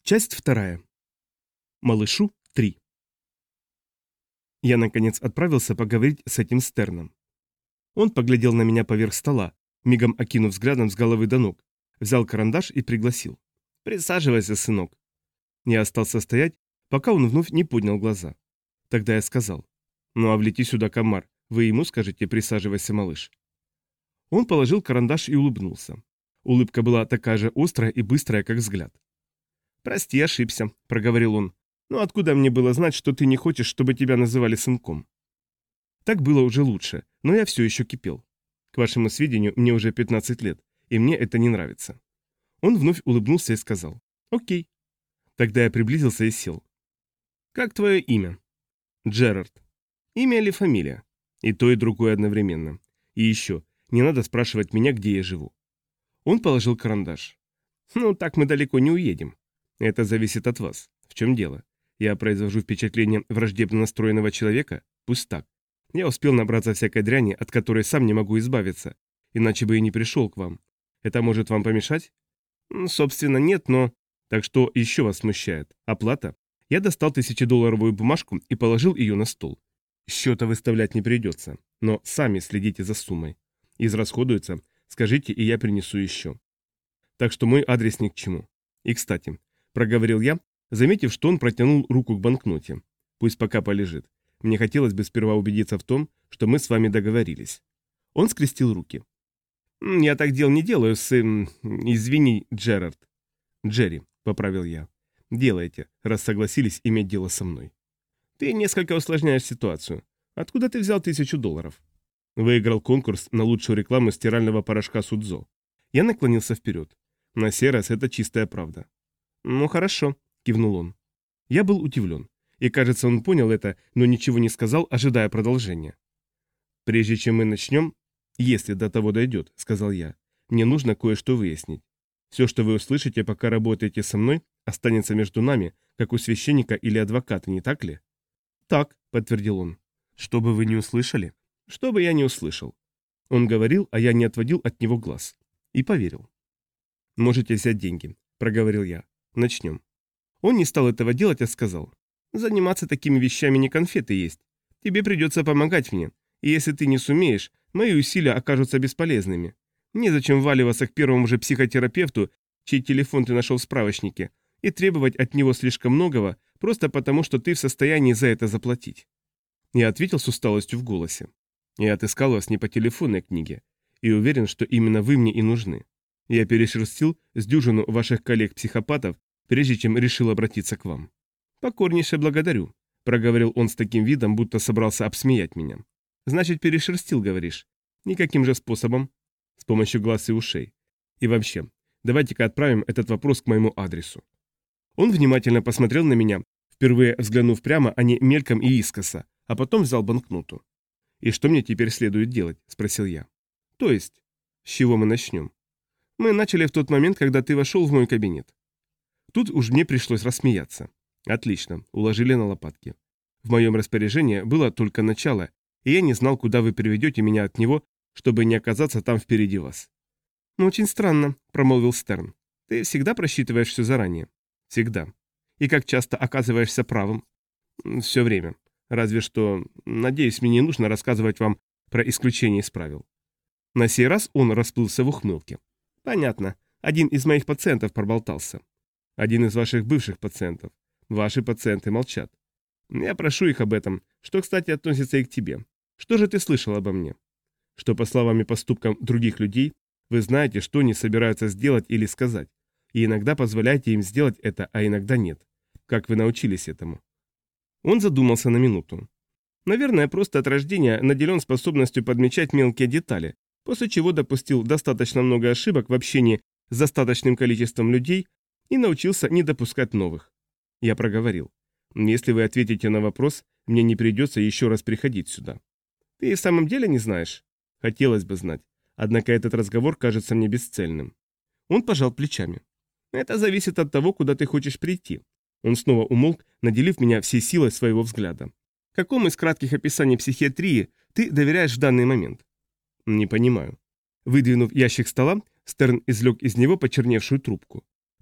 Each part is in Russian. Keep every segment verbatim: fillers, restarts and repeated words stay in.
Часть вторая. Малышу три. Я, наконец, отправился поговорить с этим Стерном. Он поглядел на меня поверх стола, мигом окинув взглядом с головы до ног, взял карандаш и пригласил. «Присаживайся, сынок». Я остался стоять, пока он вновь не поднял глаза. Тогда я сказал: «Ну а влети сюда, комар, вы ему скажете: присаживайся, малыш». Он положил карандаш и улыбнулся. Улыбка была такая же острая и быстрая, как взгляд. «Прости, ошибся», — проговорил он. «Ну откуда мне было знать, что ты не хочешь, чтобы тебя называли сынком?» Так было уже лучше, но я все еще кипел. К вашему сведению, мне уже пятнадцать лет, и мне это не нравится. Он вновь улыбнулся и сказал: «Окей». Тогда я приблизился и сел. «Как твое имя?» «Джерард». «Имя или фамилия?» «И то, и другое одновременно. И еще, не надо спрашивать меня, где я живу». Он положил карандаш. «Ну, так мы далеко не уедем. Это зависит от вас. В чем дело? Я произвожу впечатление враждебно настроенного человека? Пусть так. Я успел набраться всякой дряни, от которой сам не могу избавиться, иначе бы и не пришел к вам. Это может вам помешать?» «Собственно, нет, но...» «Так что еще вас смущает? Оплата?» Я достал тысячедолларовую бумажку и положил ее на стол. Счета выставлять не придется, но сами следите за суммой. Израсходуется, скажите, и я принесу еще. Так что мой адрес ни к чему. И, кстати, проговорил я, заметив, что он протянул руку к банкноте. Пусть пока полежит. Мне хотелось бы сперва убедиться в том, что мы с вами договорились. Он скрестил руки. «Я так дел не делаю с... Извини, Джерард». «Джерри», — поправил я. «Делайте, раз согласились иметь дело со мной». «Ты несколько усложняешь ситуацию. Откуда ты взял тысячу долларов?» Выиграл конкурс на лучшую рекламу стирального порошка Судзо. Я наклонился вперед. На сей раз это чистая правда. «Ну хорошо», — кивнул он. Я был удивлен. И, кажется, он понял это, но ничего не сказал, ожидая продолжения. «Прежде чем мы начнем, если до того дойдет», — сказал я, — «мне нужно кое-что выяснить. Все, что вы услышите, пока работаете со мной, останется между нами, как у священника или адвоката, не так ли?» «Так», — подтвердил он. «Что бы вы не услышали?» «Что бы я не услышал». Он говорил, а я не отводил от него глаз. И поверил. «Можете взять деньги», — проговорил я. «Начнем». Он не стал этого делать, а сказал: «Заниматься такими вещами не конфеты есть. Тебе придется помогать мне, и если ты не сумеешь, мои усилия окажутся бесполезными. Незачем вваливаться к первому же психотерапевту, чей телефон ты нашел в справочнике, и требовать от него слишком многого, просто потому, что ты в состоянии за это заплатить». Я ответил с усталостью в голосе. «Я отыскал вас не по телефонной книге, и уверен, что именно вы мне и нужны. Я перешерстил с дюжину ваших коллег-психопатов, прежде чем решил обратиться к вам». «Покорнейше благодарю», — проговорил он с таким видом, будто собрался обсмеять меня. «Значит, перешерстил, говоришь? Никаким же способом?» «С помощью глаз и ушей. И вообще, давайте-ка отправим этот вопрос к моему адресу». Он внимательно посмотрел на меня, впервые взглянув прямо, а не мельком и искоса, а потом взял банкноту. «И что мне теперь следует делать?» — спросил я. «То есть? С чего мы начнем?» «Мы начали в тот момент, когда ты вошел в мой кабинет». Тут уж мне пришлось рассмеяться. «Отлично, уложили на лопатки. В моем распоряжении было только начало, и я не знал, куда вы приведете меня от него, чтобы не оказаться там впереди вас». «Ну, очень странно», — промолвил Стерн. «Ты всегда просчитываешь все заранее?» «Всегда. И как часто оказываешься правым?» «Все время. Разве что, надеюсь, мне не нужно рассказывать вам про исключение из правил». На сей раз он расплылся в ухмылке. «Понятно. Один из моих пациентов проболтался. Один из ваших бывших пациентов. Ваши пациенты молчат. Я прошу их об этом, что, кстати, относится и к тебе. Что же ты слышал обо мне? Что по словам и поступкам других людей, вы знаете, что они собираются сделать или сказать, и иногда позволяете им сделать это, а иногда нет. Как вы научились этому?» Он задумался на минуту. «Наверное, просто от рождения наделен способностью подмечать мелкие детали, после чего допустил достаточно много ошибок в общении с достаточным количеством людей и научился не допускать новых». Я проговорил: «Если вы ответите на вопрос, мне не придется еще раз приходить сюда». «Ты в самом деле не знаешь?» «Хотелось бы знать. Однако этот разговор кажется мне бесцельным». Он пожал плечами. «Это зависит от того, куда ты хочешь прийти». Он снова умолк, наделив меня всей силой своего взгляда. «Какому из кратких описаний психиатрии ты доверяешь в данный момент?» «Не понимаю». Выдвинув ящик стола, Стерн извлек из него почерневшую трубку.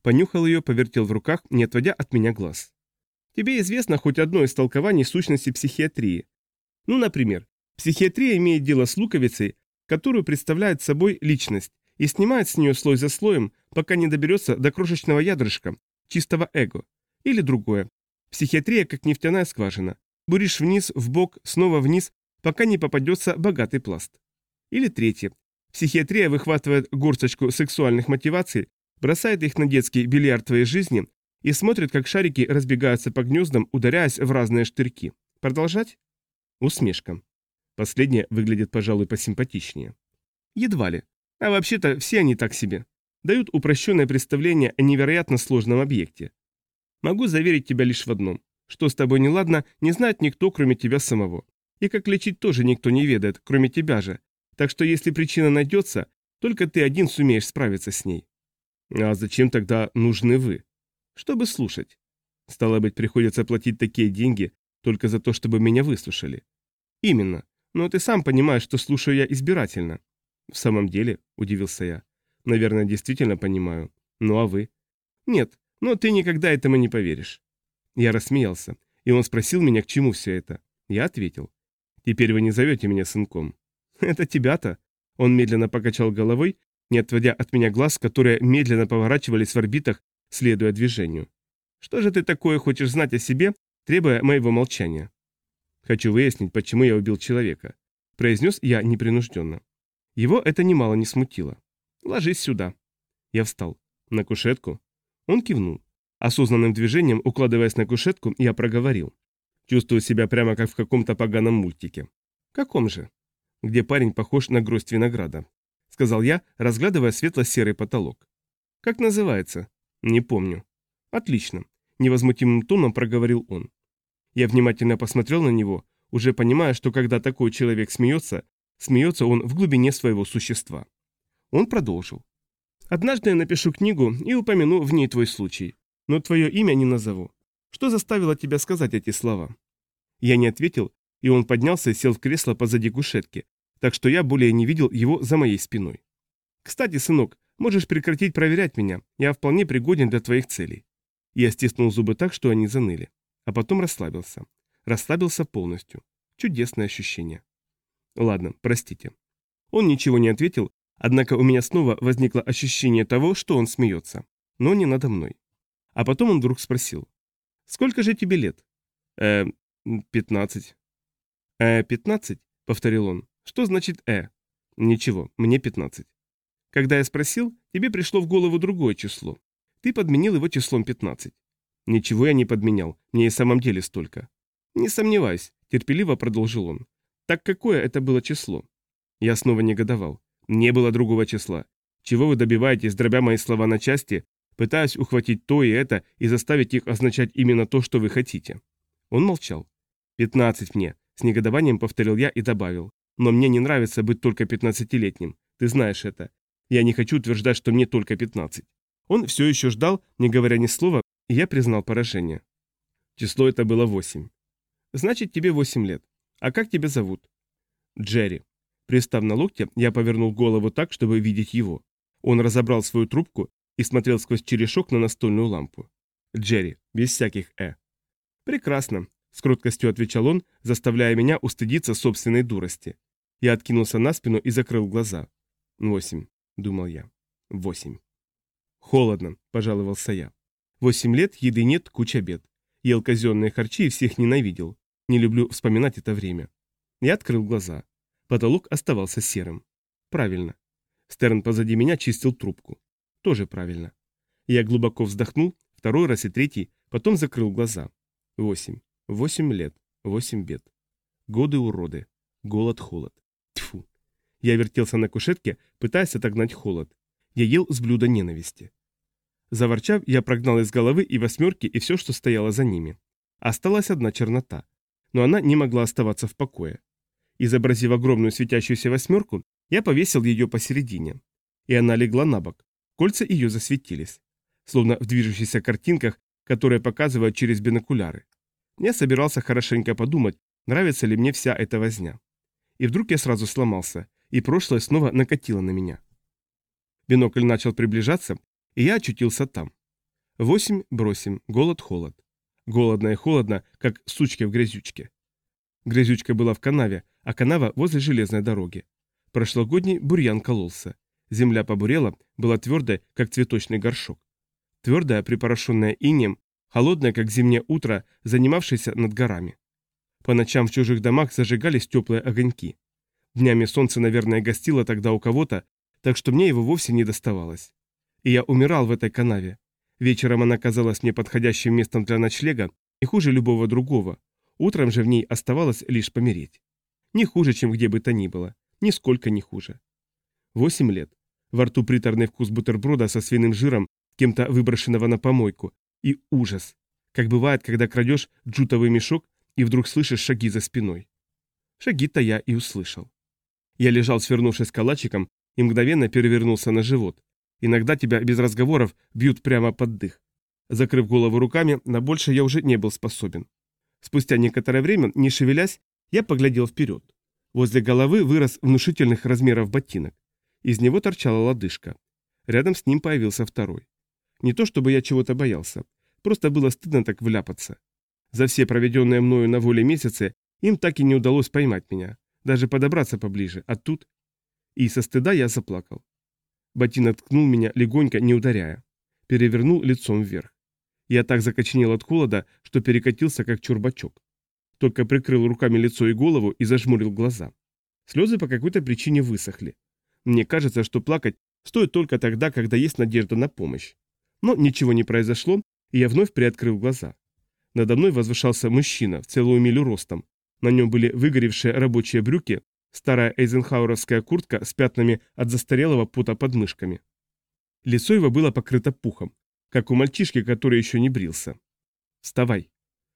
понюхал ее, повертел в руках, не отводя от меня глаз. Тебе известно хоть одно из толкований сущности психиатрии? Ну, например, психиатрия имеет дело с луковицей, которую представляет собой личность, и снимает с нее слой за слоем, пока не доберется до крошечного ядрышка, чистого эго. Или другое. Психиатрия как нефтяная скважина. Буришь вниз, вбок, снова вниз, пока не попадется богатый пласт. Или третье. Психиатрия выхватывает горсточку сексуальных мотиваций, бросает их на детский бильярд твоей жизни и смотрит, как шарики разбегаются по гнездам, ударяясь в разные штырьки. Продолжать? Усмешка. Последнее выглядит, пожалуй, посимпатичнее. Едва ли. А вообще-то все они так себе. Дают упрощенное представление о невероятно сложном объекте. Могу заверить тебя лишь в одном. Что с тобой неладно, не знает никто, кроме тебя самого. И как лечить тоже никто не ведает, кроме тебя же. Так что если причина найдется, только ты один сумеешь справиться с ней. А зачем тогда нужны вы? Чтобы слушать. Стало быть, приходится платить такие деньги только за то, чтобы меня выслушали. Именно. Но ты сам понимаешь, что слушаю я избирательно. В самом деле, удивился я. Наверное, действительно понимаю. Ну а вы? Нет, но ты никогда этому не поверишь. Я рассмеялся, и он спросил меня, к чему все это. Я ответил. Теперь вы не зовете меня сынком. Это тебя-то? Он медленно покачал головой, не отводя от меня глаз, которые медленно поворачивались в орбитах, следуя движению. Что же ты такое хочешь знать о себе, требуя моего молчания? Хочу выяснить, почему я убил человека. Произнес я непринужденно. Его это немало не смутило. Ложись сюда. Я встал. На кушетку? Он кивнул. Осознанным движением, укладываясь на кушетку, я проговорил. Чувствую себя прямо как в каком-то поганом мультике. Каком же? Где парень похож на гроздь винограда. Сказал я, разглядывая светло-серый потолок. Как называется? Не помню. Отлично. Невозмутимым тоном проговорил он. Я внимательно посмотрел на него, уже понимая, что когда такой человек смеется, смеется он в глубине своего существа. Он продолжил. Однажды я напишу книгу и упомяну в ней твой случай, но твое имя не назову. Что заставило тебя сказать эти слова? Я не ответил, и он поднялся и сел в кресло позади кушетки, так что я более не видел его за моей спиной. Кстати, сынок, можешь прекратить проверять меня, я вполне пригоден для твоих целей. Я стиснул зубы так, что они заныли, а потом расслабился. Расслабился полностью. Чудесное ощущение. Ладно, простите. Он ничего не ответил, однако у меня снова возникло ощущение того, что он смеется, но не надо мной. А потом он вдруг спросил. «Сколько же тебе лет?» «Э, пятнадцать». «Э, пятнадцать?» — повторил он. «Что значит «э»?» «Ничего, мне пятнадцать». Когда я спросил, тебе пришло в голову другое число. Ты подменил его числом пятнадцать. Ничего я не подменял, мне и в самом деле столько. Не сомневаюсь, терпеливо продолжил он. Так какое это было число? Я снова негодовал. Не было другого числа. Чего вы добиваетесь, дробя мои слова на части, пытаясь ухватить то и это и заставить их означать именно то, что вы хотите? Он молчал. «Пятнадцать мне», — с негодованием повторил я и добавил. «Но мне не нравится быть только пятнадцатилетним. Ты знаешь это. Я не хочу утверждать, что мне только пятнадцать». Он все еще ждал, не говоря ни слова, и я признал поражение. Число это было восемь. «Значит, тебе восемь лет. А как тебя зовут?» «Джерри». Пристав на локте, я повернул голову так, чтобы видеть его. Он разобрал свою трубку и смотрел сквозь черешок на настольную лампу. «Джерри, без всяких «э». «Прекрасно», — с кроткостью отвечал он, заставляя меня устыдиться собственной дурости. Я откинулся на спину и закрыл глаза. «Восемь», — думал я. «Восемь». «Холодно», — пожаловался я. «Восемь лет, еды нет, куча бед. Ел казенные харчи и всех ненавидел. Не люблю вспоминать это время». Я открыл глаза. Потолок оставался серым. Правильно. Стерн позади меня чистил трубку. Тоже правильно. Я глубоко вздохнул, второй раз и третий, потом закрыл глаза. Восемь. Восемь лет. Восемь бед. Годы-уроды. Голод-холод. Тьфу. Я вертелся на кушетке, пытаясь отогнать холод. Я ел с блюда ненависти. Заворчав, я прогнал из головы и восьмерки, и все, что стояло за ними. Осталась одна чернота. Но она не могла оставаться в покое. Изобразив огромную светящуюся восьмерку, я повесил ее посередине. И она легла на бок. Кольца ее засветились. Словно в движущихся картинках, которые показывают через бинокуляры. Я собирался хорошенько подумать, нравится ли мне вся эта возня. И вдруг я сразу сломался, и прошлое снова накатило на меня. Бинокль начал приближаться, и я очутился там. Восемь бросим, голод-холод. Голодно и холодно, как сучки в грязючке. Грязючка была в канаве, а канава возле железной дороги. Прошлогодний бурьян кололся. Земля побурела, была твердой, как цветочный горшок. Твердая, припорошенная инеем, холодная, как зимнее утро, занимавшаяся над горами. По ночам в чужих домах зажигались теплые огоньки. Днями солнце, наверное, гостило тогда у кого-то, так что мне его вовсе не доставалось. И я умирал в этой канаве. Вечером она казалась мне подходящим местом для ночлега и хуже любого другого. Утром же в ней оставалось лишь помереть. Не хуже, чем где бы то ни было. Нисколько не хуже. Восемь лет. Во рту приторный вкус бутерброда со свиным жиром, кем-то выброшенного на помойку. И ужас. Как бывает, когда крадешь джутовый мешок и вдруг слышишь шаги за спиной. Шаги-то я и услышал. Я лежал, свернувшись калачиком, и мгновенно перевернулся на живот. Иногда тебя без разговоров бьют прямо под дых. Закрыв голову руками, на больше я уже не был способен. Спустя некоторое время, не шевелясь, я поглядел вперед. Возле головы вырос внушительных размеров ботинок. Из него торчала лодыжка. Рядом с ним появился второй. Не то чтобы я чего-то боялся, просто было стыдно так вляпаться. За все проведенные мною на воле месяцы им так и не удалось поймать меня, даже подобраться поближе, а тут... И со стыда я заплакал. Ботинок ткнул меня легонько, не ударяя. Перевернул лицом вверх. Я так закоченел от холода, что перекатился, как чурбачок. Только прикрыл руками лицо и голову и зажмурил глаза. Слезы по какой-то причине высохли. Мне кажется, что плакать стоит только тогда, когда есть надежда на помощь. Но ничего не произошло, и я вновь приоткрыл глаза. Надо мной возвышался мужчина в целую милю ростом. На нем были выгоревшие рабочие брюки, старая эйзенхауэровская куртка с пятнами от застарелого пота под мышками. Лицо его было покрыто пухом, как у мальчишки, который еще не брился. «Вставай!»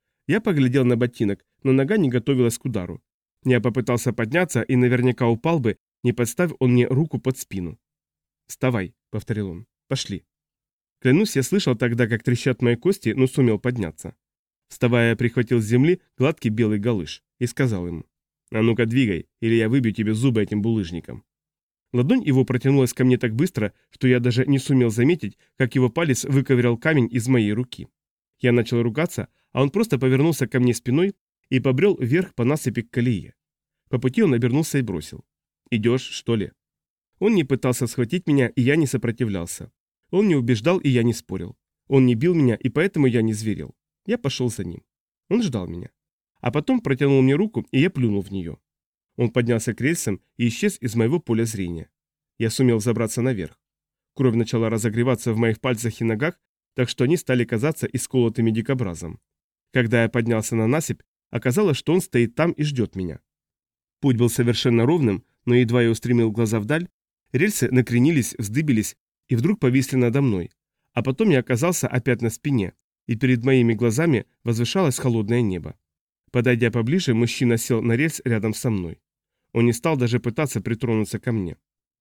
Я поглядел на ботинок, но нога не готовилась к удару. Я попытался подняться и наверняка упал бы, не подставив он мне руку под спину. «Вставай!» — повторил он. «Пошли!» Клянусь, я слышал тогда, как трещат мои кости, но сумел подняться. Вставая, я прихватил с земли гладкий белый галыш и сказал ему: «А ну-ка двигай, или я выбью тебе зубы этим булыжником». Ладонь его протянулась ко мне так быстро, что я даже не сумел заметить, как его палец выковырял камень из моей руки. Я начал ругаться, а он просто повернулся ко мне спиной и побрел вверх по насыпи к колее. По пути он обернулся и бросил: «Идешь, что ли?» Он не пытался схватить меня, и я не сопротивлялся. Он не убеждал, и я не спорил. Он не бил меня, и поэтому я не зверел. Я пошел за ним. Он ждал меня. А потом протянул мне руку, и я плюнул в нее. Он поднялся к рельсам и исчез из моего поля зрения. Я сумел забраться наверх. Кровь начала разогреваться в моих пальцах и ногах, так что они стали казаться исколотыми дикобразом. Когда я поднялся на насыпь, оказалось, что он стоит там и ждет меня. Путь был совершенно ровным, но едва я устремил глаза вдаль, рельсы накренились, вздыбились и вдруг повисли надо мной. А потом я оказался опять на спине, и перед моими глазами возвышалось холодное небо. Подойдя поближе, мужчина сел на рельс рядом со мной. Он не стал даже пытаться притронуться ко мне.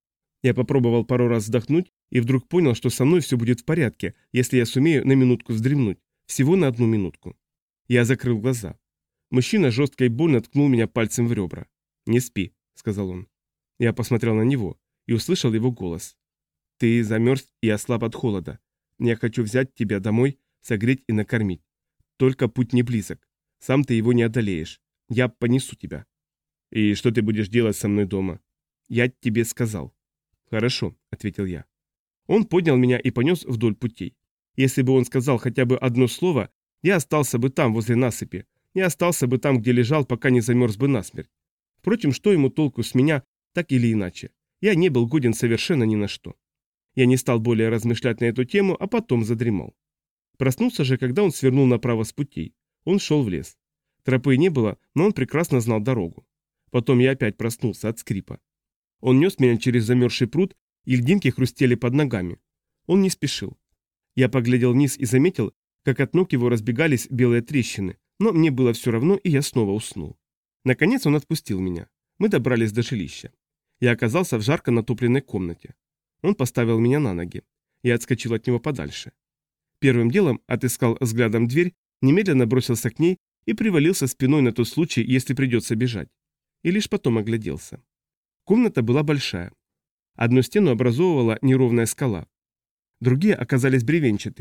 Я попробовал пару раз вздохнуть и вдруг понял, что со мной все будет в порядке, если я сумею на минутку вздремнуть, всего на одну минутку. Я закрыл глаза. Мужчина жестко и больно ткнул меня пальцем в ребра. «Не спи», — сказал он. Я посмотрел на него и услышал его голос. «Ты замерз и ослаб от холода. Я хочу взять тебя домой, согреть и накормить. Только путь не близок. Сам ты его не одолеешь. Я понесу тебя». «И что ты будешь делать со мной дома?» «Я тебе сказал». «Хорошо», — ответил я. Он поднял меня и понес вдоль путей. Если бы он сказал хотя бы одно слово, я остался бы там, возле насыпи. Я остался бы там, где лежал, пока не замерз бы насмерть. Впрочем, что ему толку с меня, так или иначе? Я не был годен совершенно ни на что. Я не стал более размышлять на эту тему, а потом задремал. Проснулся же, когда он свернул направо с путей. Он шел в лес. Тропы не было, но он прекрасно знал дорогу. Потом я опять проснулся от скрипа. Он нес меня через замерзший пруд, и льдинки хрустели под ногами. Он не спешил. Я поглядел вниз и заметил, как от ног его разбегались белые трещины, но мне было все равно, и я снова уснул. Наконец он отпустил меня. Мы добрались до жилища. Я оказался в жарко натопленной комнате. Он поставил меня на ноги. Я отскочил от него подальше. Первым делом отыскал взглядом дверь, немедленно бросился к ней и привалился спиной на тот случай, если придется бежать. И лишь потом огляделся. Комната была большая. Одну стену образовывала неровная скала. Другие оказались бревенчатыми.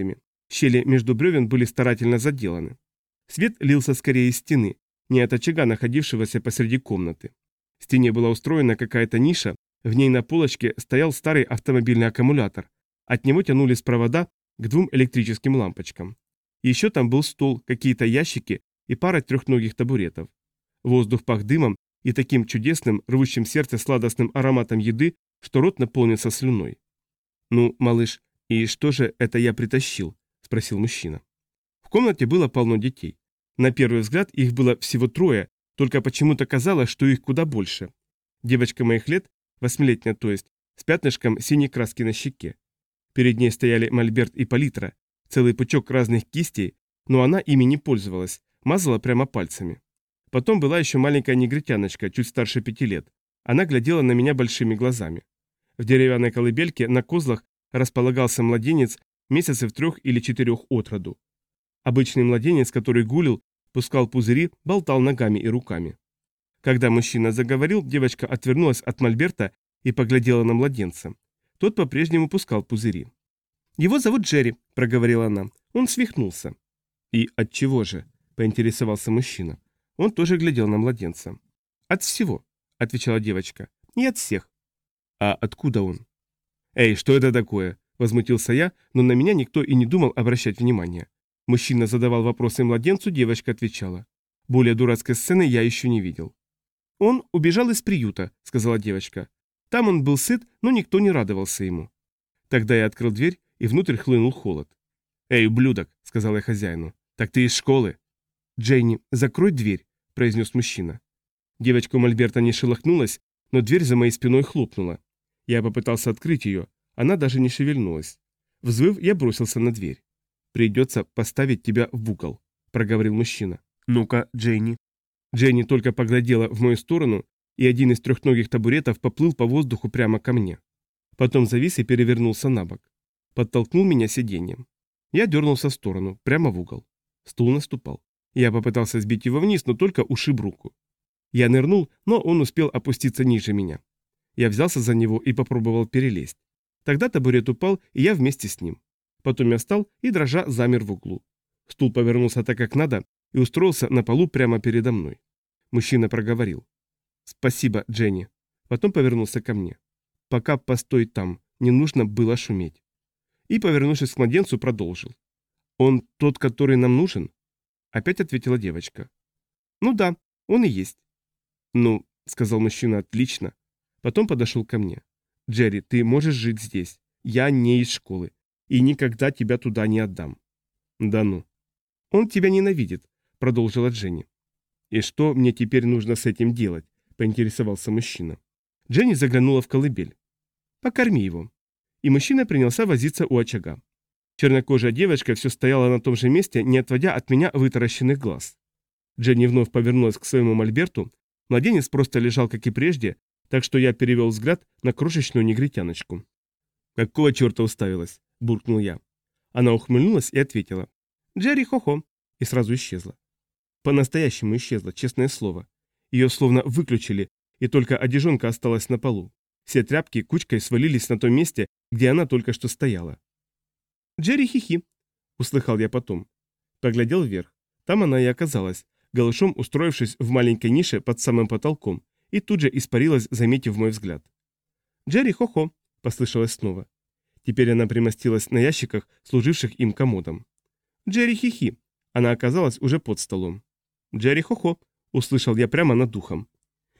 Щели между бревен были старательно заделаны. Свет лился скорее из стены, не от очага, находившегося посреди комнаты. В стене была устроена какая-то ниша, в ней на полочке стоял старый автомобильный аккумулятор. От него тянулись провода к двум электрическим лампочкам. Еще там был стол, какие-то ящики и пара трехногих табуретов. Воздух пах дымом и таким чудесным, рвущим сердце сладостным ароматом еды, что рот наполнился слюной. «Ну, малыш, и что же это я притащил?» – спросил мужчина. В комнате было полно детей. На первый взгляд их было всего трое, только почему-то казалось, что их куда больше. Девочка моих лет, восьмилетняя то есть, с пятнышком синей краски на щеке. Перед ней стояли мольберт и палитра, целый пучок разных кистей, но она ими не пользовалась, мазала прямо пальцами. Потом была еще маленькая негритяночка, чуть старше пяти лет. Она глядела на меня большими глазами. В деревянной колыбельке на козлах располагался младенец месяцев трех или четырех от роду. Обычный младенец, который гулил, пускал пузыри, болтал ногами и руками. Когда мужчина заговорил, девочка отвернулась от мольберта и поглядела на младенца. Тот по-прежнему пускал пузыри. «Его зовут Джерри», — проговорила она. «Он свихнулся». «И от чего же?» — поинтересовался мужчина. Он тоже глядел на младенца. «От всего», — отвечала девочка. «И от всех». «А откуда он?» «Эй, что это такое?» — возмутился я, но на меня никто и не думал обращать внимание. Мужчина задавал вопросы младенцу, девочка отвечала. Более дурацкой сцены я еще не видел. «Он убежал из приюта», — сказала девочка. «Там он был сыт, но никто не радовался ему». Тогда я открыл дверь, и внутрь хлынул холод. «Эй, ублюдок», — сказал я хозяину, — «так ты из школы?» «Дженни, закрой дверь», — произнес мужчина. Девочка у мольберта не шелохнулась, но дверь за моей спиной хлопнула. Я попытался открыть ее, она даже не шевельнулась. Взвыв, я бросился на дверь. «Придется поставить тебя в угол», — проговорил мужчина. «Ну-ка, Дженни». Дженни только поглядела в мою сторону, и один из трехногих табуретов поплыл по воздуху прямо ко мне. Потом завис и перевернулся на бок. Подтолкнул меня сиденьем. Я дернулся в сторону, прямо в угол. Стул наступал. Я попытался сбить его вниз, но только ушиб руку. Я нырнул, но он успел опуститься ниже меня. Я взялся за него и попробовал перелезть. Тогда табурет упал, и я вместе с ним. Потом я встал и, дрожа, замер в углу. Стул повернулся так, как надо, и устроился на полу прямо передо мной. Мужчина проговорил. «Спасибо, Дженни». Потом повернулся ко мне. «Пока постой там, не нужно было шуметь». И, повернувшись к младенцу, продолжил. «Он тот, который нам нужен?» Опять ответила девочка. «Ну да, он и есть». «Ну», — сказал мужчина, — «отлично». Потом подошел ко мне. «Джерри, ты можешь жить здесь. Я не из школы. И никогда тебя туда не отдам». «Да ну». «Он тебя ненавидит», — продолжила Дженни. «И что мне теперь нужно с этим делать?» — поинтересовался мужчина. Дженни заглянула в колыбель. «Покорми его». И мужчина принялся возиться у очага. Чернокожая девочка все стояла на том же месте, не отводя от меня вытаращенных глаз. Дженни вновь повернулась к своему мольберту. Младенец просто лежал, как и прежде, так что я перевел взгляд на крошечную негритяночку. «Какого черта уставилась?» – буркнул я. Она ухмыльнулась и ответила. «Джерри, хо-хо», и сразу исчезла. По-настоящему исчезла, честное слово. Ее словно выключили, и только одежонка осталась на полу. Все тряпки кучкой свалились на том месте, где она только что стояла. «Джерри хихи», — услыхал я потом. Поглядел вверх. Там она и оказалась, голышом устроившись в маленькой нише под самым потолком, и тут же испарилась, заметив мой взгляд. «Джерри хо-хо», — послышалось снова. Теперь она примостилась на ящиках, служивших им комодом. «Джерри хихи», — она оказалась уже под столом. «Джерри хо-хо», — услышал я прямо над духом.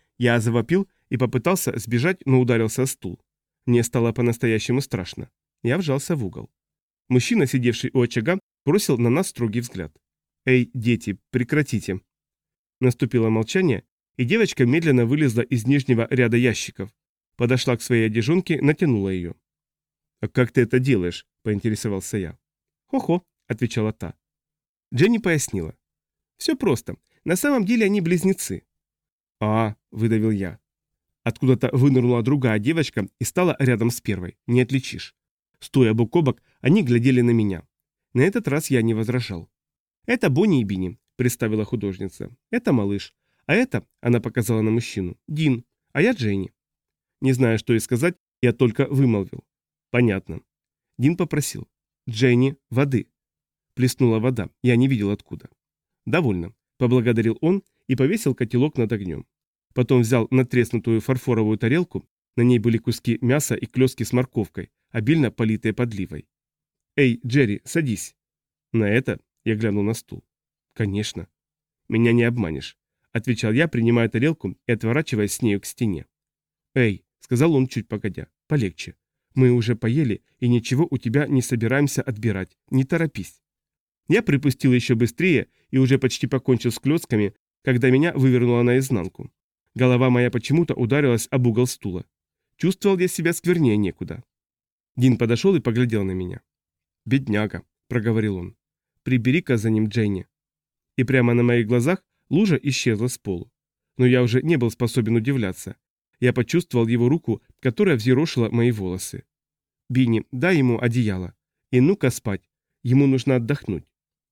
Я завопил и попытался сбежать, но ударился о стул. Мне стало по-настоящему страшно. Я вжался в угол. Мужчина, сидевший у очага, бросил на нас строгий взгляд. «Эй, дети, прекратите!» Наступило молчание, и девочка медленно вылезла из нижнего ряда ящиков. Подошла к своей одежонке, натянула ее. «А как ты это делаешь?» – поинтересовался я. «Хо-хо», – отвечала та. Дженни пояснила. «Все просто. На самом деле они близнецы». «А», – выдавил я. Откуда-то вынырнула другая девочка и стала рядом с первой. Не отличишь. Стоя бок о бок, они глядели на меня. На этот раз я не возражал. «Это Бонни и Бинни», — представила художница. «Это малыш. А это, — она показала на мужчину, — Дин. А я Дженни». Не зная, что и сказать, я только вымолвил. «Понятно». Дин попросил. «Дженни, воды». плеснула вода, я не видел откуда. «Довольно», — поблагодарил он и повесил котелок над огнем. Потом взял надтреснутую фарфоровую тарелку, на ней были куски мяса и клёстки с морковкой, обильно политые подливой. «Эй, Джерри, садись!» «На это?» — я глянул на стул. «Конечно». «Меня не обманешь», — отвечал я, принимая тарелку и отворачиваясь с нею к стене. «Эй», — сказал он чуть погодя, — «полегче. Мы уже поели, и ничего у тебя не собираемся отбирать. Не торопись». Я припустил еще быстрее и уже почти покончил с клёцками, когда меня вывернуло наизнанку. Голова моя почему-то ударилась об угол стула. Чувствовал я себя сквернее некуда. Дин подошел и поглядел на меня. «Бедняга», — проговорил он. «Прибери-ка за ним Дженни». И прямо на моих глазах лужа исчезла с полу. Но я уже не был способен удивляться. Я почувствовал его руку, которая взъерошила мои волосы. «Бинни, дай ему одеяло. И ну-ка спать. Ему нужно отдохнуть».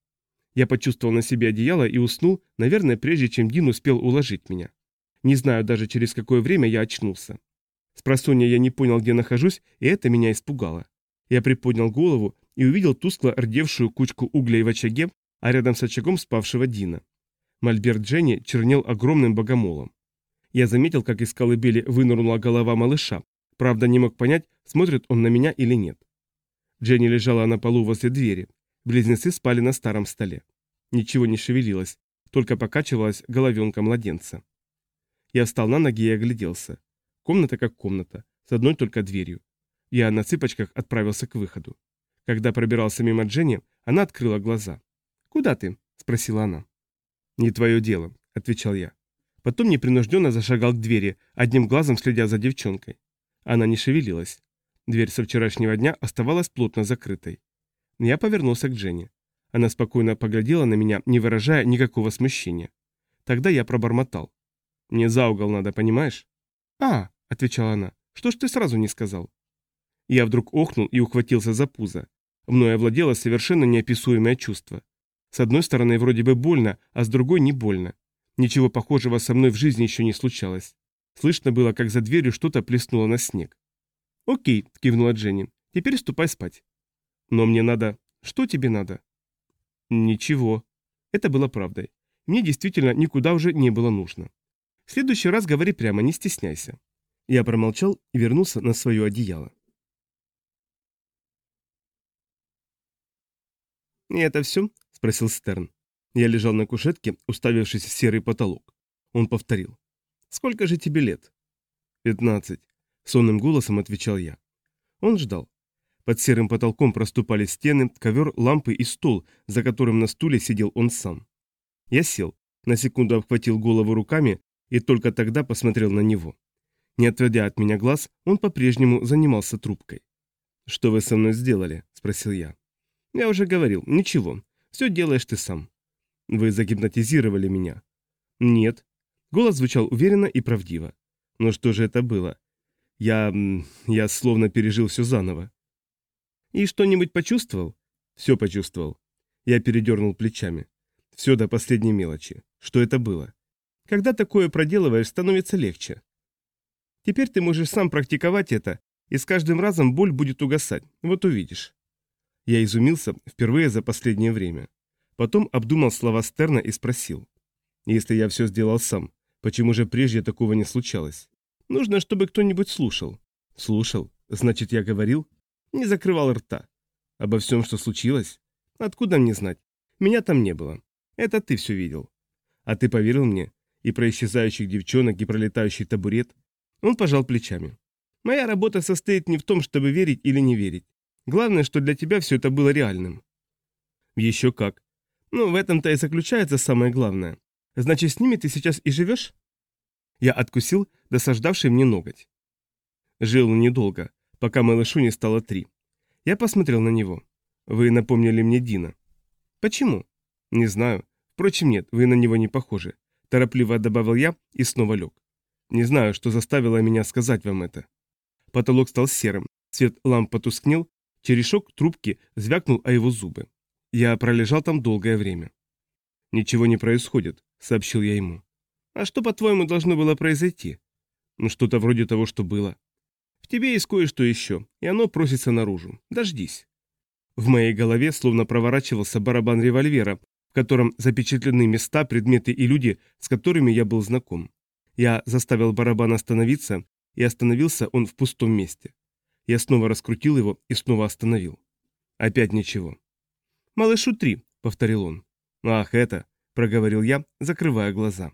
Я почувствовал на себе одеяло и уснул, наверное, прежде чем Дин успел уложить меня. Не знаю даже, через какое время я очнулся. Спросонья я не понял, где нахожусь, и это меня испугало. Я приподнял голову и увидел тускло рдевшую кучку углей в очаге, а рядом с очагом спавшего Дина. Мольберт Дженни чернел огромным богомолом. Я заметил, как из колыбели вынырнула голова малыша, правда не мог понять, смотрит он на меня или нет. Дженни лежала на полу возле двери. Близнецы спали на старом столе. Ничего не шевелилось, только покачивалась головенка младенца. Я встал на ноги и огляделся. Комната как комната, с одной только дверью. Я на цыпочках отправился к выходу. Когда пробирался мимо Дженни, она открыла глаза. «Куда ты?» – спросила она. «Не твое дело», – отвечал я. Потом непринужденно зашагал к двери, одним глазом следя за девчонкой. Она не шевелилась. Дверь со вчерашнего дня оставалась плотно закрытой. Я повернулся к Дженни. Она спокойно поглядела на меня, не выражая никакого смущения. Тогда я пробормотал. «Мне за угол надо, понимаешь?» «А», — отвечала она, — «что ж ты сразу не сказал?» Я вдруг охнул и ухватился за пузо. Мною овладело совершенно неописуемое чувство. С одной стороны вроде бы больно, а с другой не больно. Ничего похожего со мной в жизни еще не случалось. Слышно было, как за дверью что-то плеснуло на снег. «Окей», — кивнула Дженни, — «теперь ступай спать». «Но мне надо...» «Что тебе надо?» «Ничего». Это было правдой. Мне действительно никуда уже не было нужно. В следующий раз говори прямо, не стесняйся. Я промолчал и вернулся на свое одеяло. «И это все?» – спросил Стерн. Я лежал на кушетке, уставившись в серый потолок. Он повторил. «Сколько же тебе лет?» «Пятнадцать», – сонным голосом отвечал я. Он ждал. Под серым потолком проступали стены, ковер, лампы и стол, за которым на стуле сидел он сам. Я сел, на секунду обхватил голову руками и только тогда посмотрел на него. Не отводя от меня глаз, он по-прежнему занимался трубкой. «Что вы со мной сделали?» – спросил я. «Я уже говорил, ничего. Все делаешь ты сам». «Вы загипнотизировали меня». «Нет». Голос звучал уверенно и правдиво. «Но что же это было? Я... я словно пережил все заново». «И что-нибудь почувствовал?» «Все почувствовал». Я передернул плечами. «Все до последней мелочи. Что это было?» «Когда такое проделываешь, становится легче. Теперь ты можешь сам практиковать это, и с каждым разом боль будет угасать. Вот увидишь». Я изумился впервые за последнее время. Потом обдумал слова Стерна и спросил. «Если я все сделал сам, почему же прежде такого не случалось? Нужно, чтобы кто-нибудь слушал». «Слушал? Значит, я говорил?» «Не закрывал рта». «Обо всем, что случилось?» «Откуда мне знать? Меня там не было. Это ты все видел». «А ты поверил мне? И про исчезающих девчонок, и про летающий табурет?» Он пожал плечами. «Моя работа состоит не в том, чтобы верить или не верить. Главное, что для тебя все это было реальным». «Еще как. Ну, в этом-то и заключается самое главное. Значит, с ними ты сейчас и живешь?» Я откусил досаждавший мне ноготь. Жил он недолго, пока малышу не стало три. Я посмотрел на него. «Вы напомнили мне Дина». «Почему?» «Не знаю. Впрочем, нет, вы на него не похожи», – торопливо добавил я и снова лег. «Не знаю, что заставило меня сказать вам это». Потолок стал серым, свет ламп потускнел, черешок трубки звякнул о его зубы. Я пролежал там долгое время. «Ничего не происходит», — сообщил я ему. «А что, по-твоему, должно было произойти?» «Ну, что-то вроде того, что было». «В тебе есть кое-что еще, и оно просится наружу. Дождись». В моей голове словно проворачивался барабан револьвера, в котором запечатлены места, предметы и люди, с которыми я был знаком. Я заставил барабан остановиться, и остановился он в пустом месте. Я снова раскрутил его и снова остановил. Опять ничего. «Малышу три», — повторил он. «Ах, это», — проговорил я, закрывая глаза.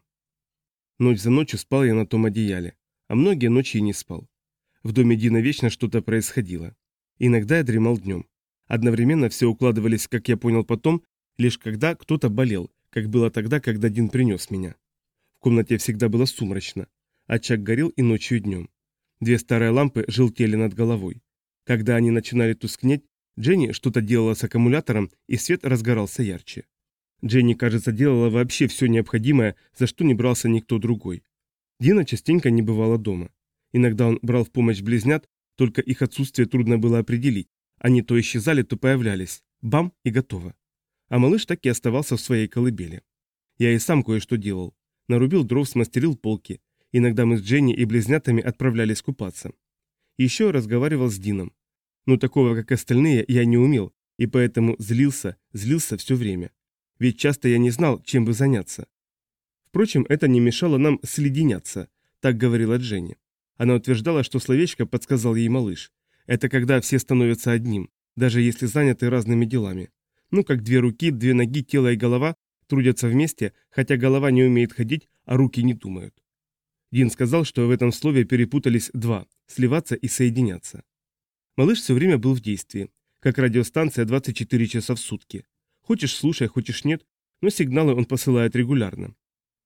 Ночь за ночью спал я на том одеяле, а многие ночи и не спал. В доме Дина вечно что-то происходило. Иногда я дремал днем. Одновременно все укладывались, как я понял потом, лишь когда кто-то болел, как было тогда, когда Дин принес меня. В комнате всегда было сумрачно. Очаг горел и ночью, и днем. Две старые лампы желтели над головой. Когда они начинали тускнеть, Дженни что-то делала с аккумулятором, и свет разгорался ярче. Дженни, кажется, делала вообще все необходимое, за что не брался никто другой. Дина частенько не бывала дома. Иногда он брал в помощь близнят, только их отсутствие трудно было определить. Они то исчезали, то появлялись. Бам, и готово. А малыш так и оставался в своей колыбели. Я и сам кое-что делал. Нарубил дров, смастерил полки. Иногда мы с Дженни и близнятами отправлялись купаться. Еще разговаривал с Дином. Но такого, как остальные, я не умел, и поэтому злился, злился все время. Ведь часто я не знал, чем бы заняться. Впрочем, это не мешало нам следеняться, так говорила Дженни. Она утверждала, что словечко подсказал ей малыш. Это когда все становятся одним, даже если заняты разными делами. Ну, как две руки, две ноги, тело и голова трудятся вместе, хотя голова не умеет ходить, а руки не думают. Дин сказал, что в этом слове перепутались два – сливаться и соединяться. Малыш все время был в действии, как радиостанция двадцать четыре часа в сутки. Хочешь слушай, хочешь нет, но сигналы он посылает регулярно.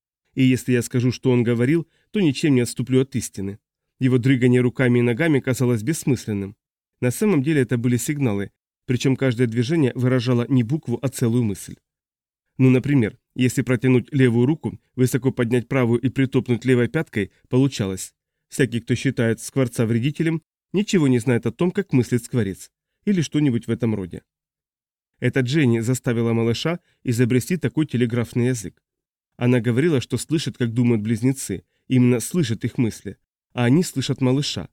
И если я скажу, что он говорил, то ничем не отступлю от истины. Его дрыгание руками и ногами казалось бессмысленным. На самом деле это были сигналы, причем каждое движение выражало не букву, а целую мысль. Ну, например, если протянуть левую руку, высоко поднять правую и притопнуть левой пяткой, получалось. Всякий, кто считает скворца вредителем, ничего не знает о том, как мыслит скворец, или что-нибудь в этом роде. Это Дженни заставила малыша изобрести такой телеграфный язык. Она говорила, что слышит, как думают близнецы, именно слышит их мысли, а они слышат малыша.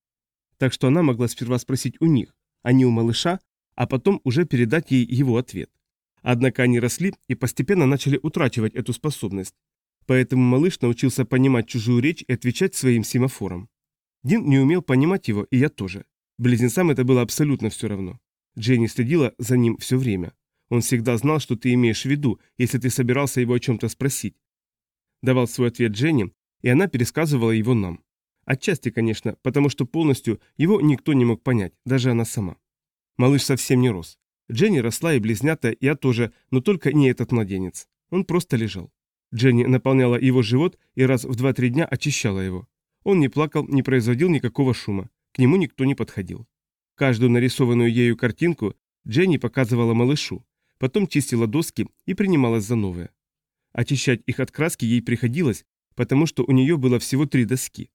Так что она могла сперва спросить у них, а не у малыша, а потом уже передать ей его ответ. Однако они росли и постепенно начали утрачивать эту способность. Поэтому малыш научился понимать чужую речь и отвечать своим семафорам. Дин не умел понимать его, и я тоже. Близнецам это было абсолютно все равно. Дженни следила за ним все время. Он всегда знал, что ты имеешь в виду, если ты собирался его о чем-то спросить. Давал свой ответ Дженни, и она пересказывала его нам. Отчасти, конечно, потому что полностью его никто не мог понять, даже она сама. Малыш совсем не рос. Дженни росла и близнята, я тоже, но только не этот младенец. Он просто лежал. Дженни наполняла его живот и раз в два-три дня очищала его. Он не плакал, не производил никакого шума. К нему никто не подходил. Каждую нарисованную ею картинку Дженни показывала малышу, потом чистила доски и принималась за новые. Очищать их от краски ей приходилось, потому что у нее было всего три доски.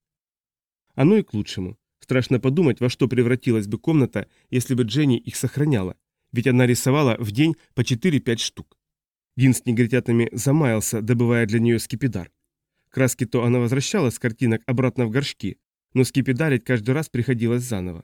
Оно и к лучшему. Страшно подумать, во что превратилась бы комната, если бы Дженни их сохраняла, ведь она рисовала в день по четыре-пять штук. Дин с негритятами замаялся, добывая для нее скипидар. Краски то она возвращала с картинок обратно в горшки, но скипидарить каждый раз приходилось заново.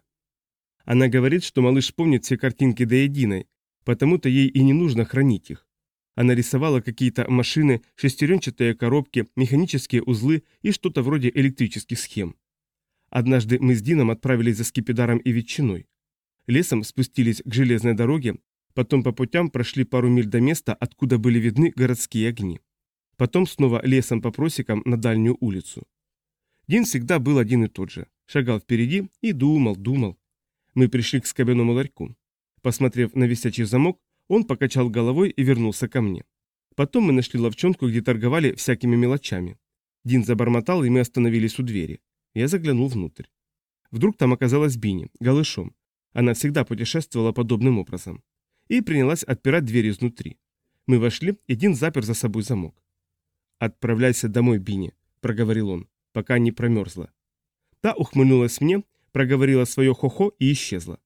Она говорит, что малыш помнит все картинки до единой, потому-то ей и не нужно хранить их. Она рисовала какие-то машины, шестеренчатые коробки, механические узлы и что-то вроде электрических схем. Однажды мы с Дином отправились за скипидаром и ветчиной. Лесом спустились к железной дороге, потом по путям прошли пару миль до места, откуда были видны городские огни. Потом снова лесом по просекам на дальнюю улицу. Дин всегда был один и тот же. Шагал впереди и думал, думал. Мы пришли к скобяному ларьку. Посмотрев на висячий замок, он покачал головой и вернулся ко мне. Потом мы нашли лавчонку, где торговали всякими мелочами. Дин забормотал, и мы остановились у двери. Я заглянул внутрь. Вдруг там оказалась Бинни, голышом. Она всегда путешествовала подобным образом. И принялась отпирать дверь изнутри. Мы вошли, и Дин запер за собой замок. «Отправляйся домой, Бинни», — проговорил он, пока не промерзла. Та ухмыльнулась мне, проговорила свое хо-хо и исчезла.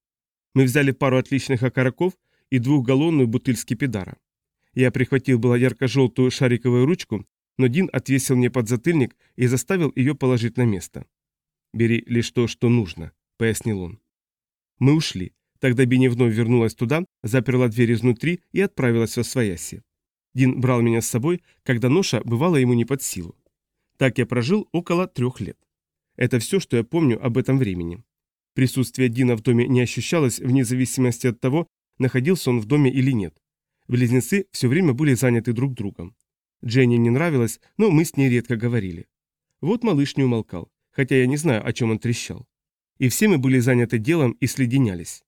Мы взяли пару отличных окороков и двухгаллонную бутыль скипидара. Я прихватил было ярко-желтую шариковую ручку, но Дин отвесил мне подзатыльник и заставил ее положить на место. «Бери лишь то, что нужно», — пояснил он. Мы ушли. Тогда Бини вновь вернулась туда, заперла дверь изнутри и отправилась восвояси. Дин брал меня с собой, когда ноша бывала ему не под силу. Так я прожил около трех лет. Это все, что я помню об этом времени. Присутствие Дина в доме не ощущалось вне зависимости от того, находился он в доме или нет. Близнецы все время были заняты друг другом. Дженни не нравилось, но мы с ней редко говорили. Вот малыш не умолкал, хотя я не знаю, о чем он трещал. И все мы были заняты делом и следенялись.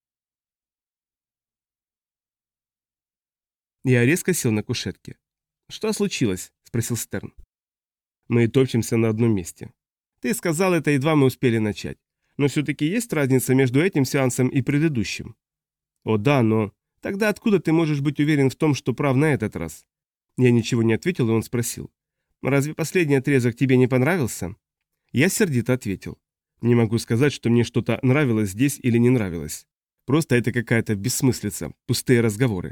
Я резко сел на кушетке. «Что случилось?» – спросил Стерн. Мы топчемся на одном месте. Ты сказал это, едва мы успели начать. Но все-таки есть разница между этим сеансом и предыдущим? О да, но... Тогда откуда ты можешь быть уверен в том, что прав на этот раз? Я ничего не ответил, и он спросил. Разве последний отрезок тебе не понравился? Я сердито ответил. Не могу сказать, что мне что-то нравилось здесь или не нравилось. Просто это какая-то бессмыслица, пустые разговоры.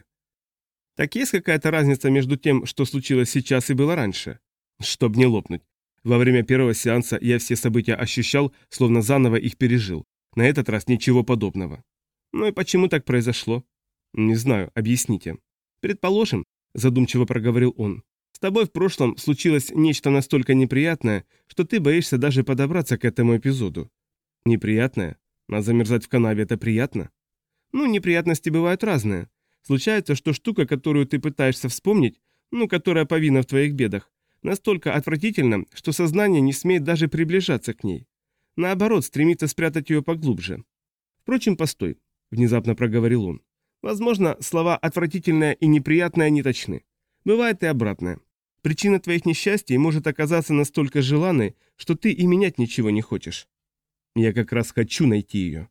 Так есть какая-то разница между тем, что случилось сейчас и было раньше? Чтоб не лопнуть. Во время первого сеанса я все события ощущал, словно заново их пережил. На этот раз ничего подобного. Ну и почему так произошло? Не знаю, объясните. Предположим, задумчиво проговорил он, с тобой в прошлом случилось нечто настолько неприятное, что ты боишься даже подобраться к этому эпизоду. Неприятное? А замерзать в канаве это приятно? Ну, неприятности бывают разные. Случается, что штука, которую ты пытаешься вспомнить, ну, которая повинна в твоих бедах, настолько отвратительна, что сознание не смеет даже приближаться к ней. Наоборот, стремится спрятать ее поглубже. Впрочем, постой, внезапно проговорил он. Возможно, слова «отвратительное» и «неприятное» не точны. Бывает и обратное. Причина твоих несчастий может оказаться настолько желанной, что ты и менять ничего не хочешь. Я как раз хочу найти ее.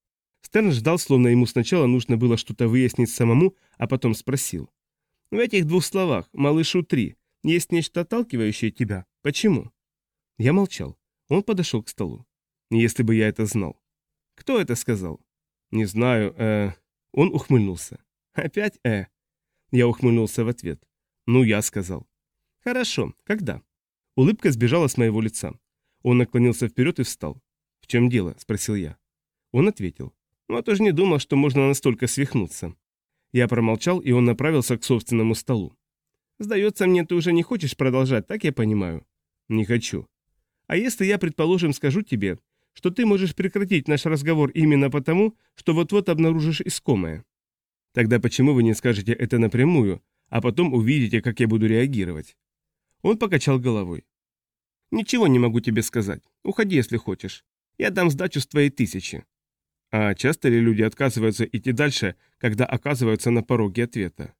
Стерн ждал, словно ему сначала нужно было что-то выяснить самому, а потом спросил. В этих двух словах, малышу три, есть нечто отталкивающее тебя. Почему? Я молчал. Он подошел к столу. Если бы я это знал. Кто это сказал? Не знаю, э... Он ухмыльнулся. Опять э? Я ухмыльнулся в ответ. Ну, я сказал. Хорошо, когда? Улыбка сбежала с моего лица. Он наклонился вперед и встал. В чем дело? Спросил я. Он ответил. Вот уж не думал, что можно настолько свихнуться. Я промолчал, и он направился к собственному столу. Сдается мне, ты уже не хочешь продолжать, так я понимаю? Не хочу. А если я, предположим, скажу тебе, что ты можешь прекратить наш разговор именно потому, что вот-вот обнаружишь искомое? Тогда почему вы не скажете это напрямую, а потом увидите, как я буду реагировать? Он покачал головой. Ничего не могу тебе сказать. Уходи, если хочешь. Я дам сдачу с твоей тысячи. А часто ли люди отказываются идти дальше, когда оказываются на пороге ответа?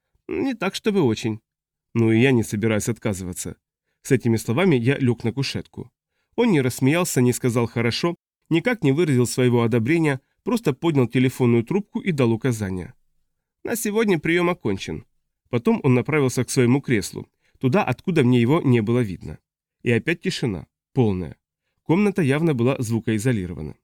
Не так, чтобы очень. Ну и я не собираюсь отказываться. С этими словами я лег на кушетку. Он не рассмеялся, не сказал «хорошо», никак не выразил своего одобрения, просто поднял телефонную трубку и дал указания. На сегодня прием окончен. Потом он направился к своему креслу, туда, откуда мне его не было видно. И опять тишина, полная. Комната явно была звукоизолирована.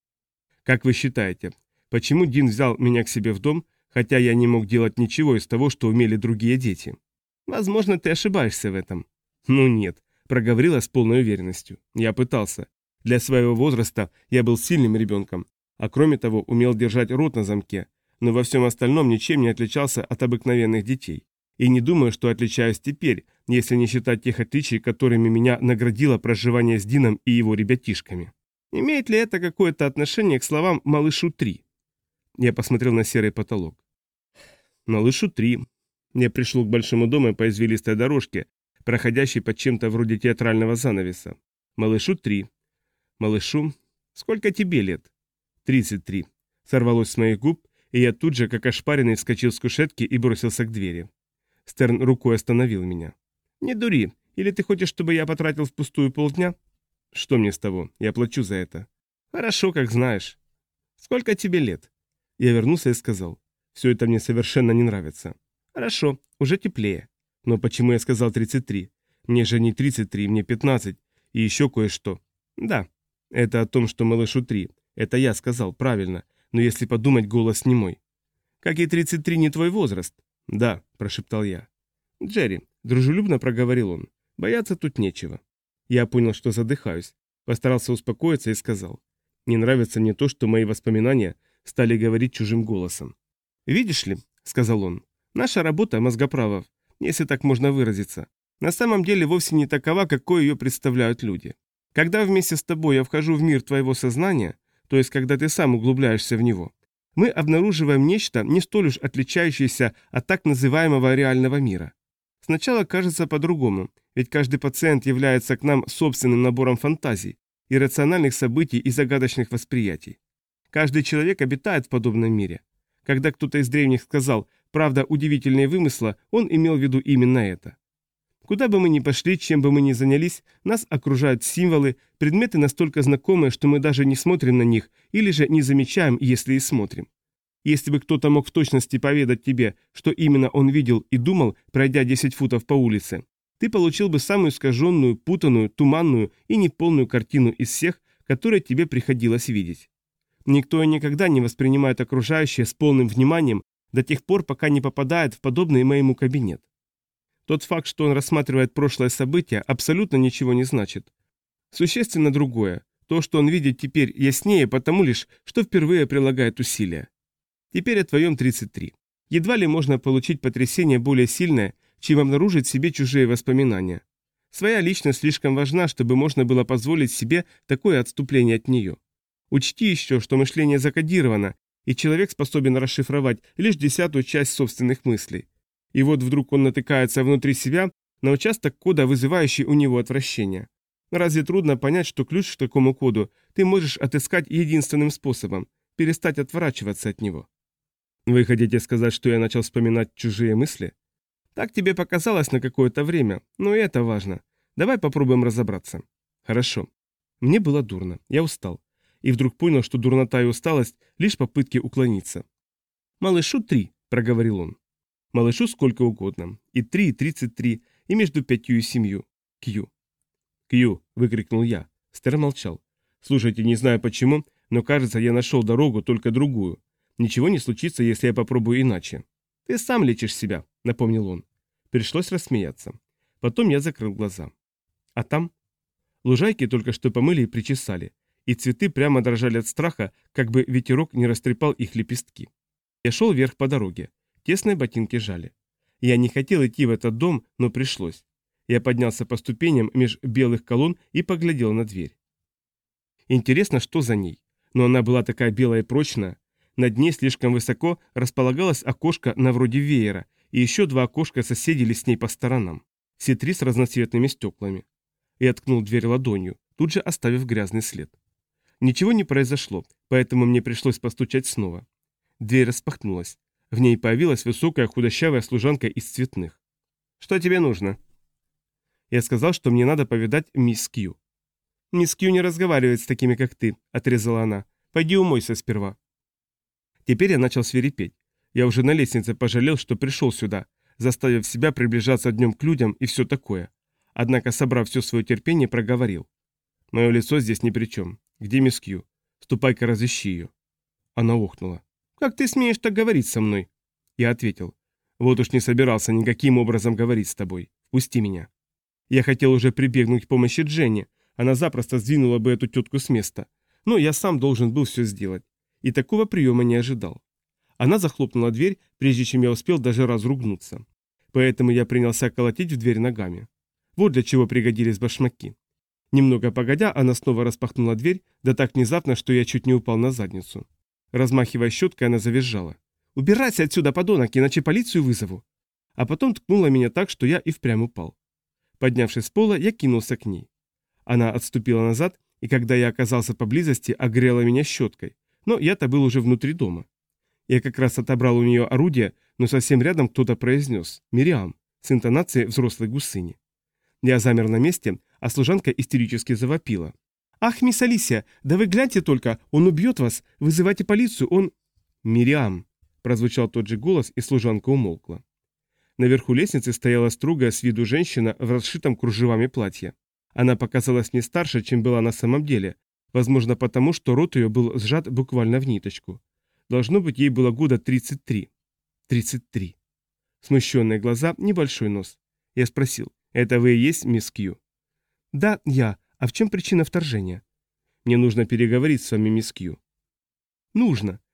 Как вы считаете, почему Дин взял меня к себе в дом, хотя я не мог делать ничего из того, что умели другие дети? Возможно, ты ошибаешься в этом. Ну нет, проговорила с полной уверенностью. Я пытался. Для своего возраста я был сильным ребенком, а кроме того умел держать рот на замке, но во всем остальном ничем не отличался от обыкновенных детей. И не думаю, что отличаюсь теперь, если не считать тех отличий, которыми меня наградило проживание с Дином и его ребятишками. Имеет ли это какое-то отношение к словам «малышу три»? Я посмотрел на серый потолок. «Малышу три». Я пришел к большому дому по извилистой дорожке, проходящей под чем-то вроде театрального занавеса. «Малышу три». «Малышу, сколько тебе лет?» «Тридцать три». Сорвалось с моих губ, и я тут же, как ошпаренный, вскочил с кушетки и бросился к двери. Стерн рукой остановил меня. «Не дури, или ты хочешь, чтобы я потратил впустую полдня?» «Что мне с того? Я плачу за это». «Хорошо, как знаешь». «Сколько тебе лет?» Я вернулся и сказал. «Все это мне совершенно не нравится». «Хорошо, уже теплее». «Но почему я сказал тридцать три? Мне же не тридцать три, мне пятнадцать. И еще кое-что». «Да, это о том, что малышу три. Это я сказал, правильно. Но если подумать, голос не мой». «Как и тридцать три не твой возраст». «Да», – прошептал я. «Джерри», – дружелюбно проговорил он, – «бояться тут нечего». Я понял, что задыхаюсь. Постарался успокоиться и сказал. «Не нравится мне то, что мои воспоминания стали говорить чужим голосом. «Видишь ли», — сказал он, — «наша работа мозгоправов, если так можно выразиться, на самом деле вовсе не такова, какой ее представляют люди. Когда вместе с тобой я вхожу в мир твоего сознания, то есть когда ты сам углубляешься в него, мы обнаруживаем нечто не столь уж отличающееся от так называемого реального мира. Сначала кажется по-другому, ведь каждый пациент является к нам собственным набором фантазий, иррациональных событий и загадочных восприятий. Каждый человек обитает в подобном мире. Когда кто-то из древних сказал «правда, удивительные вымысла», он имел в виду именно это. Куда бы мы ни пошли, чем бы мы ни занялись, нас окружают символы, предметы настолько знакомые, что мы даже не смотрим на них, или же не замечаем, если и смотрим. Если бы кто-то мог в точности поведать тебе, что именно он видел и думал, пройдя десять футов по улице, ты получил бы самую искаженную, путанную, туманную и неполную картину из всех, которые тебе приходилось видеть. Никто и никогда не воспринимает окружающее с полным вниманием до тех пор, пока не попадает в подобный моему кабинет. Тот факт, что он рассматривает прошлое событие, абсолютно ничего не значит. Существенно другое. То, что он видит теперь, яснее потому лишь, что впервые прилагает усилия. Теперь о твоем тридцать три. Едва ли можно получить потрясение более сильное, чем обнаружить в себе чужие воспоминания. Своя личность слишком важна, чтобы можно было позволить себе такое отступление от нее. Учти еще, что мышление закодировано, и человек способен расшифровать лишь десятую часть собственных мыслей. И вот вдруг он натыкается внутри себя на участок кода, вызывающий у него отвращение. Разве трудно понять, что ключ к такому коду ты можешь отыскать единственным способом – перестать отворачиваться от него? Вы хотите сказать, что я начал вспоминать чужие мысли? Так тебе показалось на какое-то время, но и это важно. Давай попробуем разобраться. Хорошо. Мне было дурно, я устал. И вдруг понял, что дурнота и усталость – лишь попытки уклониться. «Малышу три», – проговорил он. Малышу сколько угодно. И три, и тридцать три, и между пятью и семью. Кью. «Кью!» – выкрикнул я. Стер молчал. «Слушайте, не знаю почему, но кажется, я нашел дорогу, только другую. Ничего не случится, если я попробую иначе». «Ты сам лечишь себя», – напомнил он. Пришлось рассмеяться. Потом я закрыл глаза. А там? Лужайки только что помыли и причесали, и цветы прямо дрожали от страха, как бы ветерок не растрепал их лепестки. Я шел вверх по дороге. Тесные ботинки жали. Я не хотел идти в этот дом, но пришлось. Я поднялся по ступеням меж белых колонн и поглядел на дверь. Интересно, что за ней. Но она была такая белая и прочная. Над ней слишком высоко располагалось окошко на вроде веера, и еще два окошка соседили с ней по сторонам. Все три с разноцветными стеклами. Я ткнул дверь ладонью, тут же оставив грязный след. Ничего не произошло, поэтому мне пришлось постучать снова. Дверь распахнулась. В ней появилась высокая худощавая служанка из цветных. «Что тебе нужно?» Я сказал, что мне надо повидать мисс Кью. «Мисс Кью не разговаривает с такими, как ты», — отрезала она. «Пойди умойся сперва». Теперь я начал свирепеть. Я уже на лестнице пожалел, что пришел сюда, заставив себя приближаться днем к людям и все такое. Однако, собрав все свое терпение, проговорил. «Мое лицо здесь ни при чем. Где мисс Кью? Ступай-ка разыщи ее». Она охнула. «Как ты смеешь так говорить со мной?» Я ответил. «Вот уж не собирался никаким образом говорить с тобой. Пусти меня». Я хотел уже прибегнуть к помощи Дженни. Она запросто сдвинула бы эту тетку с места. Но я сам должен был все сделать. И такого приема не ожидал. Она захлопнула дверь, прежде чем я успел даже разругнуться. Поэтому я принялся колотить в дверь ногами. Вот для чего пригодились башмаки. Немного погодя, она снова распахнула дверь, да так внезапно, что я чуть не упал на задницу. Размахивая щеткой, она завизжала. «Убирайся отсюда, подонок, иначе полицию вызову!» А потом ткнула меня так, что я и впрямь упал. Поднявшись с пола, я кинулся к ней. Она отступила назад, и когда я оказался поблизости, огрела меня щеткой. Но я-то был уже внутри дома. Я как раз отобрал у нее орудие, но совсем рядом кто-то произнес «Мириам» с интонацией взрослой гусыни. Я замер на месте, а служанка истерически завопила. «Ах, мисс Алисия, да вы гляньте только, он убьет вас, вызывайте полицию, он...» «Мириам», — прозвучал тот же голос, и служанка умолкла. Наверху лестницы стояла строгая с виду женщина в расшитом кружевами платье. Она показалась мне старше, чем была на самом деле, возможно потому, что рот ее был сжат буквально в ниточку. Должно быть, ей было года тридцать три. тридцать три. Смущенные глаза, небольшой нос. Я спросил, «Это вы и есть мисс Кью?» «Да, я. А в чем причина вторжения?» «Мне нужно переговорить с вами, мисс Кью». «Нужно.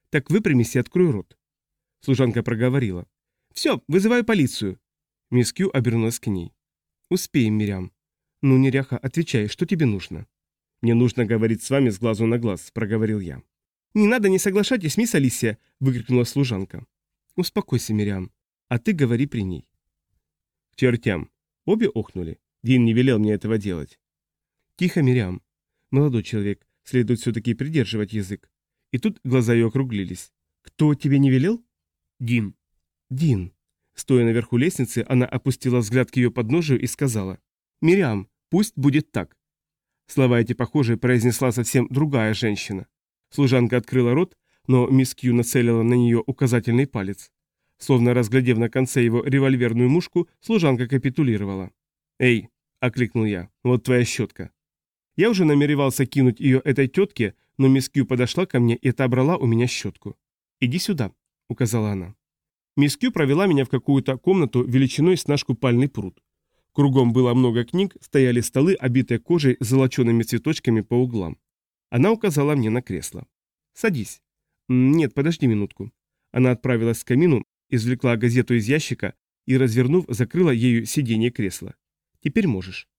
Так выпрямись и открой рот. Служанка проговорила. «Все, вызываю полицию». Мисс Кью обернулась к ней. «Успеем, Мириам». «Ну, неряха, отвечай, что тебе нужно?» «Мне нужно говорить с вами с глазу на глаз», — проговорил я. «Не надо, не соглашайтесь, мисс Алисия», — выкрикнула служанка. «Успокойся, Мириам, а ты говори при ней». «К чертям». Обе охнули. Дин не велел мне этого делать. «Тихо, Мириам. Молодой человек, следует все-таки придерживать язык». И тут глаза ее округлились. «Кто тебе не велел?» «Дин». «Дин». Стоя наверху лестницы, она опустила взгляд к ее подножию и сказала. «Мириам, пусть будет так». Слова эти, похоже, произнесла совсем другая женщина. Служанка открыла рот, но мисс Кью нацелила на нее указательный палец. Словно разглядев на конце его револьверную мушку, служанка капитулировала. «Эй!» – окликнул я. «Вот твоя щетка». Я уже намеревался кинуть ее этой тетке, но мисс Кью подошла ко мне и отобрала у меня щетку. «Иди сюда», – указала она. Мисс Кью провела меня в какую-то комнату величиной с наш купальный пруд. Кругом было много книг, стояли столы, обитые кожей с золочеными цветочками по углам. Она указала мне на кресло. «Садись». «Нет, подожди минутку». Она отправилась к камину, извлекла газету из ящика и, развернув, закрыла ею сиденье кресла. «Теперь можешь».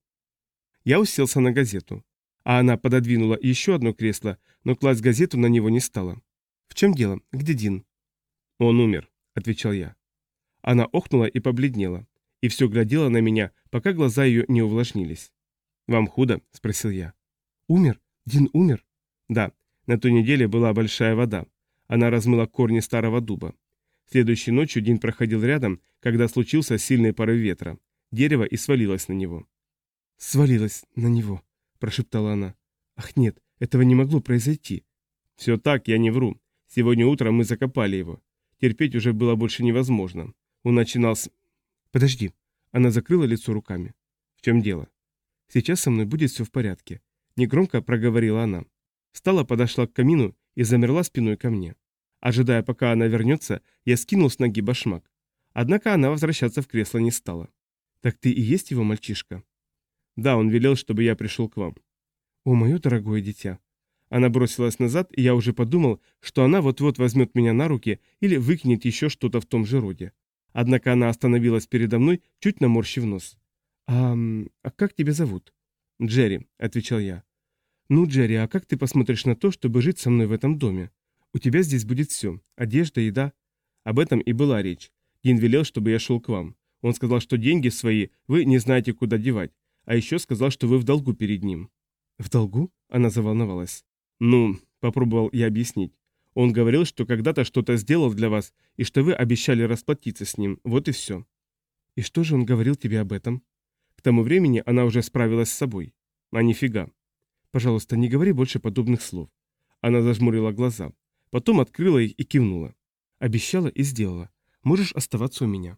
Я уселся на газету, а она пододвинула еще одно кресло, но класть газету на него не стала. «В чем дело? Где Дин?» «Он умер», — отвечал я. Она охнула и побледнела, и все глядела на меня, пока глаза ее не увлажнились. «Вам худо?» — спросил я. «Умер? Дин умер?» «Да, на той неделе была большая вода. Она размыла корни старого дуба. Следующей ночью Дин проходил рядом, когда случился сильный порыв ветра. Дерево и свалилось на него». «Свалилось на него», — прошептала она. «Ах нет, этого не могло произойти». «Все так, я не вру. Сегодня утром мы закопали его. Терпеть уже было больше невозможно. Он начинал с...» «Подожди». Она закрыла лицо руками. «В чем дело?» «Сейчас со мной будет все в порядке», — негромко проговорила она. Встала, подошла к камину и замерла спиной ко мне. Ожидая, пока она вернется, я скинул с ноги башмак. Однако она возвращаться в кресло не стала. «Так ты и есть его мальчишка?» «Да, он велел, чтобы я пришел к вам». «О, мое дорогое дитя». Она бросилась назад, и я уже подумал, что она вот-вот возьмет меня на руки или выкинет еще что-то в том же роде. Однако она остановилась передо мной, чуть наморщив нос. «А, а как тебя зовут?» «Джерри», — отвечал я. «Ну, Джерри, а как ты посмотришь на то, чтобы жить со мной в этом доме? У тебя здесь будет все. Одежда, еда». Об этом и была речь. Дин велел, чтобы я шел к вам. Он сказал, что деньги свои вы не знаете, куда девать. А еще сказал, что вы в долгу перед ним». «В долгу?» — она заволновалась. «Ну», — попробовал я объяснить. «Он говорил, что когда-то что-то сделал для вас, и что вы обещали расплатиться с ним. Вот и все». «И что же он говорил тебе об этом?» К тому времени она уже справилась с собой. «А нифига». «Пожалуйста, не говори больше подобных слов». Она зажмурила глаза. Потом открыла их и кивнула. «Обещала и сделала. Можешь оставаться у меня».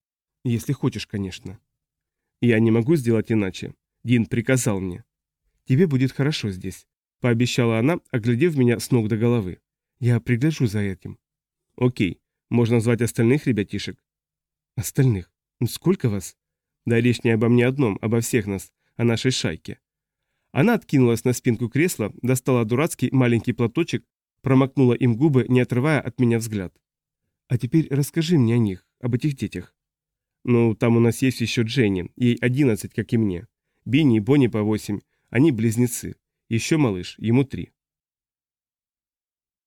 «Если хочешь, конечно». «Я не могу сделать иначе. Дин приказал мне». «Тебе будет хорошо здесь», — пообещала она, оглядев меня с ног до головы. «Я пригляжу за этим». «Окей. Можно звать остальных ребятишек?» «Остальных? Сколько вас?» «Да речь не обо мне одном, обо всех нас, о нашей шайке». Она откинулась на спинку кресла, достала дурацкий маленький платочек, промокнула им губы, не отрывая от меня взгляд. «А теперь расскажи мне о них, об этих детях». «Ну, там у нас есть еще Дженни, ей одиннадцать, как и мне. Бинни и Бонни по восемь, они близнецы. Еще малыш, ему три».